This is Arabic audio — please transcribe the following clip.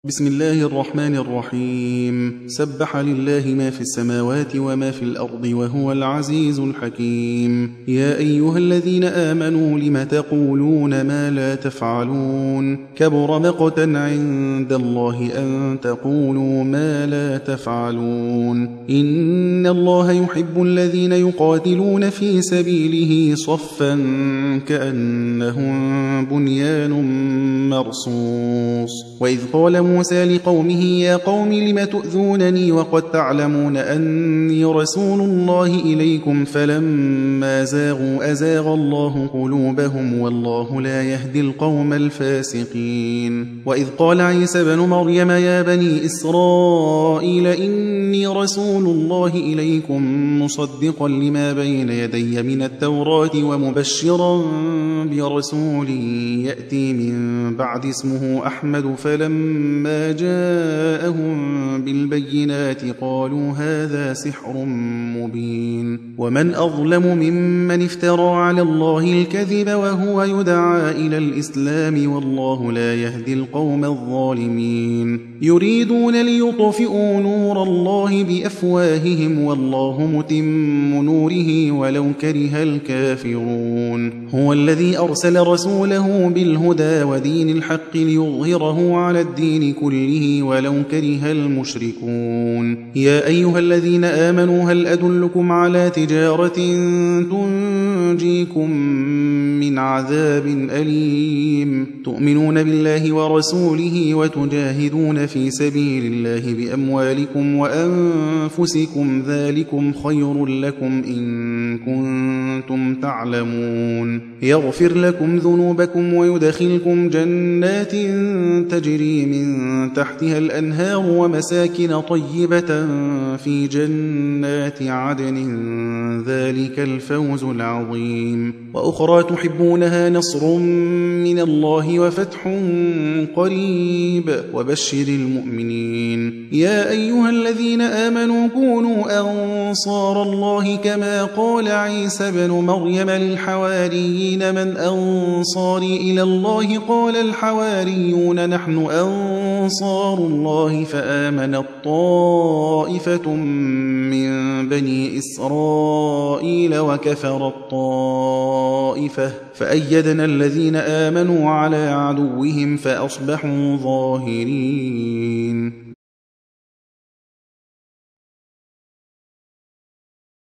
بسم الله الرحمن الرحيم. سبح لله ما في السماوات وما في الأرض وهو العزيز الحكيم. يا أيها الذين آمنوا لم تقولون ما لا تفعلون؟ كبر مقتا عند الله أن تقولوا ما لا تفعلون. إن الله يحب الذين يقاتلون في سبيله صفا كأنهم بنيان مرصوص. وإذ قال موسى لقومه يا قوم لم تؤذونني وقد تعلمون أني رسول الله إليكم فلما زاغوا أزاغ الله قلوبهم والله لا يهدي القوم الفاسقين. وإذ قال عيسى بن مريم يا بني إسرائيل إني رسول الله إليكم مصدقا لما بين يدي من التوراة ومبشرا برسول يأتي من بعد اسمه أحمد فلما جاءهم بالبينات قالوا هذا سحر مبين. ومن أظلم ممن افترى على الله الكذب وهو يدعى إلى الإسلام والله لا يهدي القوم الظالمين. يريدون ليطفئوا نور الله بأفواههم والله متم نوره ولو كره الكافرون. هو الذي أرسل رسوله بالهدى ودين الحق ليظهره على الدين كله ولو كره المشركون. يا أيها الذين آمنوا هل أدلكم على تجارة تنجيكم من عذاب أليم؟ تؤمنون بالله ورسوله وتجاهدون في سبيل الله بأموالكم وأنفسكم ذلكم خير لكم إن كنتم تعلمون. يغفر لكم ذنوبكم ويدخلكم جنات تجري من تحتها الأنهار ومساكن طيبة في جنات عدن ذلك الفوز العظيم. وأخرى تحبونها نصر من الله وفتح قريب وبشر المؤمنين. يا أيها الذين آمنوا كونوا أنصار الله كما قال عيسى بن مريم للحواريين من أنصاري إلى الله قال الحواريون نحن أنصار الله فآمنت طائفة من بني إسرائيل وكفرت طائفة فأيدنا الذين آمنوا على عدوهم فأصبحوا ظاهرين.